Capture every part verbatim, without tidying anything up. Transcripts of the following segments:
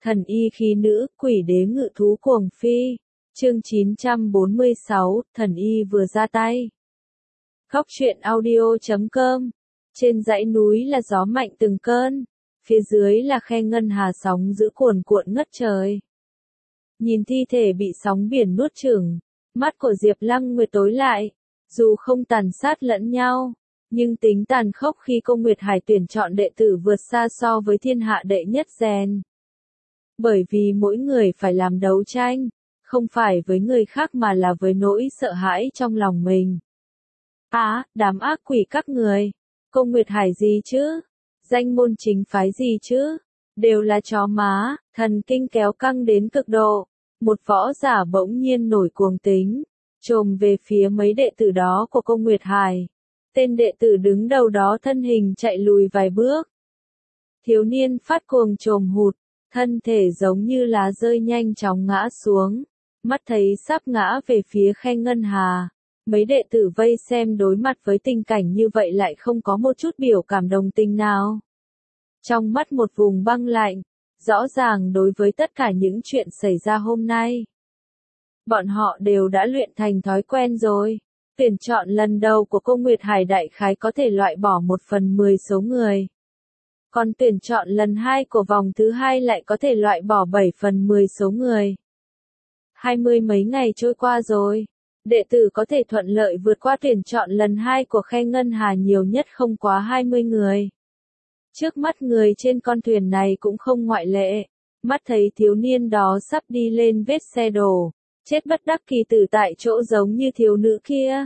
Thần y khí nữ, quỷ đế ngự thú cuồng phi. Chương chín trăm bốn mươi sáu, thần y vừa ra tay. Góc truyện audio chấm com. Trên dãy núi là gió mạnh từng cơn, phía dưới là khe ngân hà sóng dữ cuồn cuộn ngất trời. Nhìn thi thể bị sóng biển nuốt chửng, mắt của Diệp Lăng Nguyệt tối lại, dù không tàn sát lẫn nhau, nhưng tính tàn khốc khi cô Nguyệt Hải tuyển chọn đệ tử vượt xa so với thiên hạ đệ nhất rèn. Bởi vì mỗi người phải làm đấu tranh, không phải với người khác mà là với nỗi sợ hãi trong lòng mình. Á, à, đám ác quỷ các người, cô Nguyệt Hải gì chứ? Danh môn chính phái gì chứ? Đều là chó má, thần kinh kéo căng đến cực độ. Một võ giả bỗng nhiên nổi cuồng tính, trồm về phía mấy đệ tử đó của cô Nguyệt Hải. Tên đệ tử đứng đầu đó thân hình chạy lùi vài bước. Thiếu niên phát cuồng trồm hụt, thân thể giống như lá rơi nhanh chóng ngã xuống, mắt thấy sắp ngã về phía khe ngân hà. Mấy đệ tử vây xem đối mặt với tình cảnh như vậy lại không có một chút biểu cảm đồng tình nào. Trong mắt một vùng băng lạnh, rõ ràng đối với tất cả những chuyện xảy ra hôm nay. Bọn họ đều đã luyện thành thói quen rồi. Tuyển chọn lần đầu của cô Nguyệt Hải đại khái có thể loại bỏ một phần mười số người. Còn tuyển chọn lần hai của vòng thứ hai lại có thể loại bỏ bảy phần mười số người. Hai mươi mấy ngày trôi qua rồi, đệ tử có thể thuận lợi vượt qua tuyển chọn lần hai của khe ngân hà nhiều nhất không quá hai mươi người. Trước mắt người trên con thuyền này cũng không ngoại lệ, mắt thấy thiếu niên đó sắp đi lên vết xe đổ, chết bất đắc kỳ tử tại chỗ giống như thiếu nữ kia.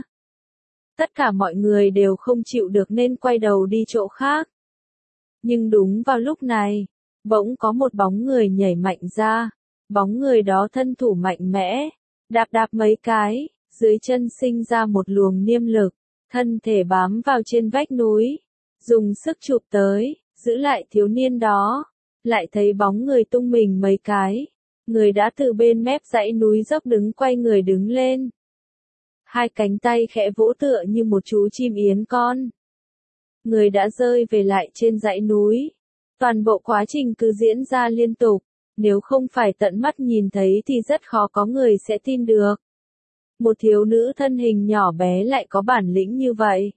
Tất cả mọi người đều không chịu được nên quay đầu đi chỗ khác. Nhưng đúng vào lúc này, bỗng có một bóng người nhảy mạnh ra, bóng người đó thân thủ mạnh mẽ, đạp đạp mấy cái, dưới chân sinh ra một luồng niêm lực, thân thể bám vào trên vách núi, dùng sức chụp tới, giữ lại thiếu niên đó, lại thấy bóng người tung mình mấy cái, người đã từ bên mép dãy núi dốc đứng quay người đứng lên. Hai cánh tay khẽ vỗ tựa như một chú chim yến con. Người đã rơi về lại trên dãy núi. Toàn bộ quá trình cứ diễn ra liên tục, nếu không phải tận mắt nhìn thấy thì rất khó có người sẽ tin được. Một thiếu nữ thân hình nhỏ bé lại có bản lĩnh như vậy.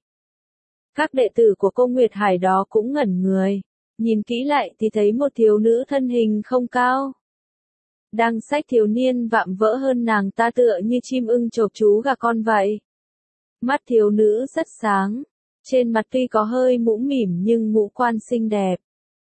Các đệ tử của cô Nguyệt Hải đó cũng ngẩn người, nhìn kỹ lại thì thấy một thiếu nữ thân hình không cao. Đang xách thiếu niên vạm vỡ hơn nàng ta tựa như chim ưng chộp chú gà con vậy. Mắt thiếu nữ rất sáng, trên mặt tuy có hơi mũm mỉm nhưng ngũ quan xinh đẹp.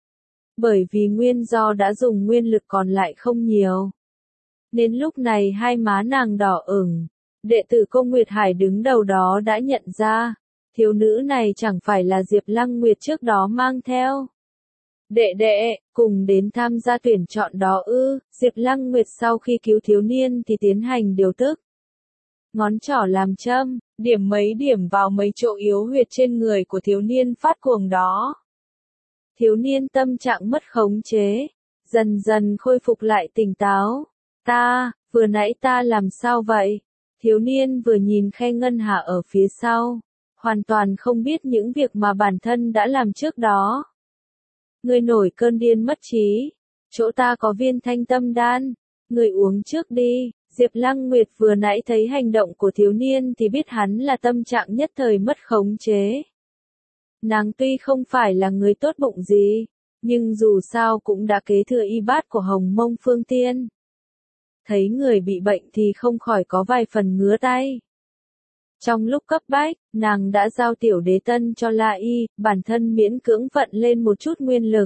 Bởi vì nguyên do đã dùng nguyên lực còn lại không nhiều, nên lúc này hai má nàng đỏ ửng. Đệ tử cô Nguyệt Hải đứng đầu đó đã nhận ra, thiếu nữ này chẳng phải là Diệp Lăng Nguyệt trước đó mang theo. Đệ đệ, cùng đến tham gia tuyển chọn đó ư? Diệp Lăng Nguyệt sau khi cứu thiếu niên thì tiến hành điều tức. Ngón trỏ làm châm, điểm mấy điểm vào mấy chỗ yếu huyệt trên người của thiếu niên phát cuồng đó. Thiếu niên tâm trạng mất khống chế, dần dần khôi phục lại tỉnh táo. Ta, vừa nãy ta làm sao vậy? Thiếu niên vừa nhìn khe ngân hà ở phía sau, hoàn toàn không biết những việc mà bản thân đã làm trước đó. Người nổi cơn điên mất trí, chỗ ta có viên thanh tâm đan, người uống trước đi. Diệp Lăng Nguyệt vừa nãy thấy hành động của thiếu niên thì biết hắn là tâm trạng nhất thời mất khống chế. Nàng tuy không phải là người tốt bụng gì, nhưng dù sao cũng đã kế thừa y bát của Hồng Mông Phương Tiên. Thấy người bị bệnh thì không khỏi có vài phần ngứa tay. Trong lúc cấp bách, nàng đã giao tiểu đế tân cho La Y, bản thân miễn cưỡng vận lên một chút nguyên lực.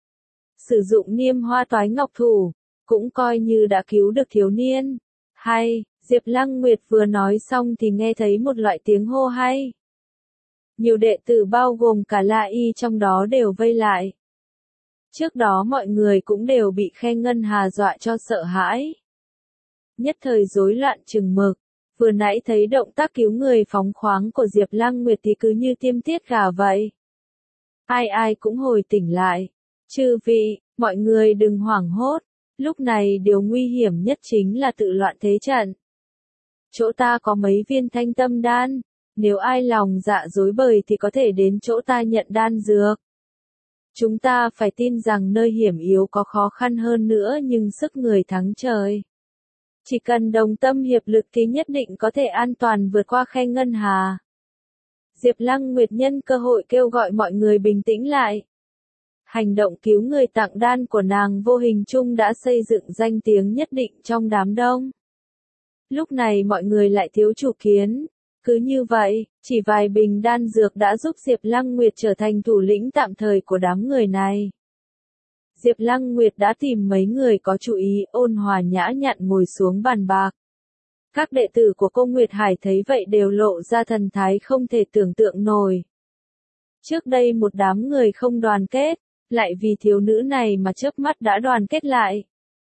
Sử dụng niêm hoa toái ngọc thủ, cũng coi như đã cứu được thiếu niên. Hay, Diệp Lăng Nguyệt vừa nói xong thì nghe thấy một loại tiếng hô hay. Nhiều đệ tử bao gồm cả La Y trong đó đều vây lại. Trước đó mọi người cũng đều bị khe ngân hà dọa cho sợ hãi. Nhất thời rối loạn chừng mực, vừa nãy thấy động tác cứu người phóng khoáng của Diệp Lăng Nguyệt thì cứ như tiêm tiết gà vậy. Ai ai cũng hồi tỉnh lại. Chư vị, mọi người đừng hoảng hốt, lúc này điều nguy hiểm nhất chính là tự loạn thế trận. Chỗ ta có mấy viên thanh tâm đan, nếu ai lòng dạ dối bời thì có thể đến chỗ ta nhận đan dược. Chúng ta phải tin rằng nơi hiểm yếu có khó khăn hơn nữa nhưng sức người thắng trời. Chỉ cần đồng tâm hiệp lực thì nhất định có thể an toàn vượt qua khe ngân hà. Diệp Lăng Nguyệt nhân cơ hội kêu gọi mọi người bình tĩnh lại. Hành động cứu người tặng đan của nàng vô hình chung đã xây dựng danh tiếng nhất định trong đám đông. Lúc này mọi người lại thiếu chủ kiến. Cứ như vậy, chỉ vài bình đan dược đã giúp Diệp Lăng Nguyệt trở thành thủ lĩnh tạm thời của đám người này. Diệp Lăng Nguyệt đã tìm mấy người có chú ý ôn hòa nhã nhặn ngồi xuống bàn bạc. Các đệ tử của cô Nguyệt Hải thấy vậy đều lộ ra thần thái không thể tưởng tượng nổi. Trước đây một đám người không đoàn kết, lại vì thiếu nữ này mà chớp mắt đã đoàn kết lại.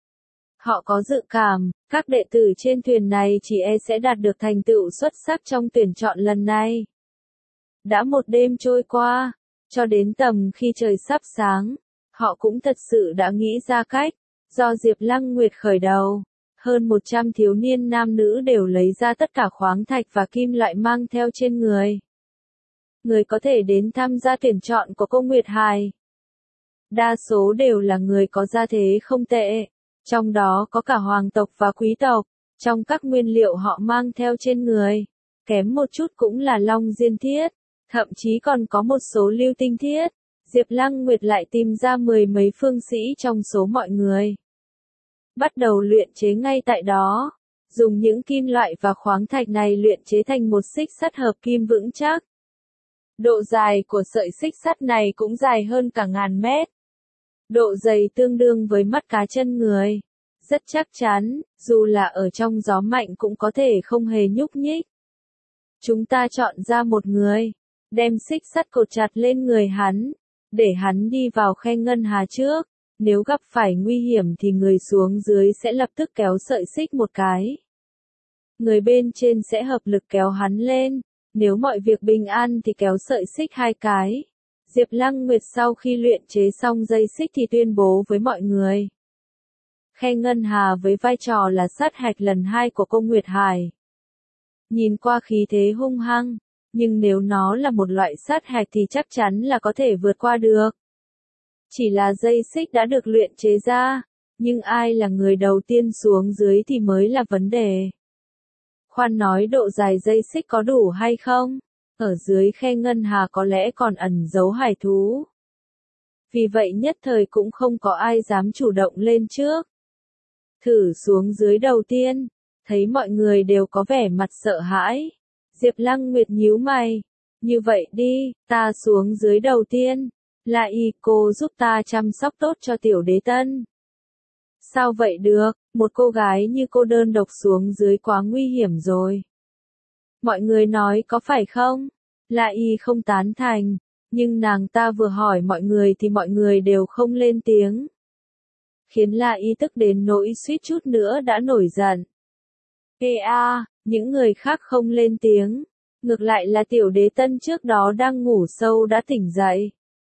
Họ có dự cảm, các đệ tử trên thuyền này chỉ e sẽ đạt được thành tựu xuất sắc trong tuyển chọn lần này. Đã một đêm trôi qua, cho đến tầm khi trời sắp sáng, họ cũng thật sự đã nghĩ ra cách, do Diệp Lăng Nguyệt khởi đầu. Hơn một trăm thiếu niên nam nữ đều lấy ra tất cả khoáng thạch và kim loại mang theo trên người. Người có thể đến tham gia tuyển chọn của cô Nguyệt Hải. Đa số đều là người có gia thế không tệ. Trong đó có cả hoàng tộc và quý tộc, trong các nguyên liệu họ mang theo trên người, kém một chút cũng là long diên thiết, thậm chí còn có một số lưu tinh thiết. Diệp Lăng Nguyệt lại tìm ra mười mấy phương sĩ trong số mọi người. Bắt đầu luyện chế ngay tại đó, dùng những kim loại và khoáng thạch này luyện chế thành một xích sắt hợp kim vững chắc. Độ dài của sợi xích sắt này cũng dài hơn cả ngàn mét. Độ dày tương đương với mắt cá chân người. Rất chắc chắn, dù là ở trong gió mạnh cũng có thể không hề nhúc nhích. Chúng ta chọn ra một người, đem xích sắt cột chặt lên người hắn, để hắn đi vào khe ngân hà trước. Nếu gặp phải nguy hiểm thì người xuống dưới sẽ lập tức kéo sợi xích một cái. Người bên trên sẽ hợp lực kéo hắn lên. Nếu mọi việc bình an thì kéo sợi xích hai cái. Diệp Lăng Nguyệt sau khi luyện chế xong dây xích thì tuyên bố với mọi người. Khe ngân hà với vai trò là sát hạch lần hai của cô Nguyệt Hải. Nhìn qua khí thế hung hăng, nhưng nếu nó là một loại sát hạch thì chắc chắn là có thể vượt qua được. Chỉ là dây xích đã được luyện chế ra, nhưng ai là người đầu tiên xuống dưới thì mới là vấn đề. Khoan nói độ dài dây xích có đủ hay không? Ở dưới khe ngân hà có lẽ còn ẩn giấu hải thú. Vì vậy nhất thời cũng không có ai dám chủ động lên trước. Thử xuống dưới đầu tiên, thấy mọi người đều có vẻ mặt sợ hãi. Diệp Lăng Nguyệt nhíu mày. Như vậy đi, ta xuống dưới đầu tiên. Lại y cô giúp ta chăm sóc tốt cho tiểu đế tân. Sao vậy được, một cô gái như cô đơn độc xuống dưới quá nguy hiểm rồi. Mọi người nói có phải không? Lại y không tán thành, nhưng nàng ta vừa hỏi mọi người thì mọi người đều không lên tiếng. Khiến Lại y tức đến nỗi suýt chút nữa đã nổi giận. Ê a, những người khác không lên tiếng, ngược lại là tiểu đế tân trước đó đang ngủ sâu đã tỉnh dậy.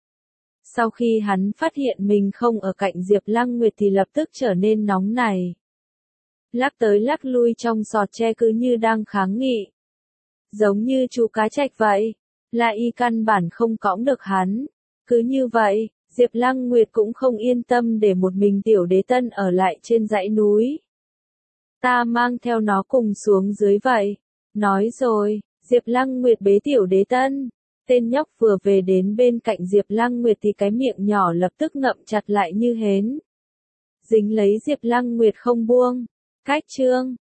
Sau khi hắn phát hiện mình không ở cạnh Diệp Lăng Nguyệt thì lập tức trở nên nóng nảy. Lắc tới lắc lui trong sọt tre cứ như đang kháng nghị. Giống như chú cá trạch vậy, Lại y căn bản không cõng được hắn. Cứ như vậy, Diệp Lăng Nguyệt cũng không yên tâm để một mình tiểu đế tân ở lại trên dãy núi. Ta mang theo nó cùng xuống dưới vậy. Nói rồi, Diệp Lăng Nguyệt bế tiểu đế tân. Tên nhóc vừa về đến bên cạnh Diệp Lăng Nguyệt thì cái miệng nhỏ lập tức ngậm chặt lại như hến. Dính lấy Diệp Lăng Nguyệt không buông. Cách chương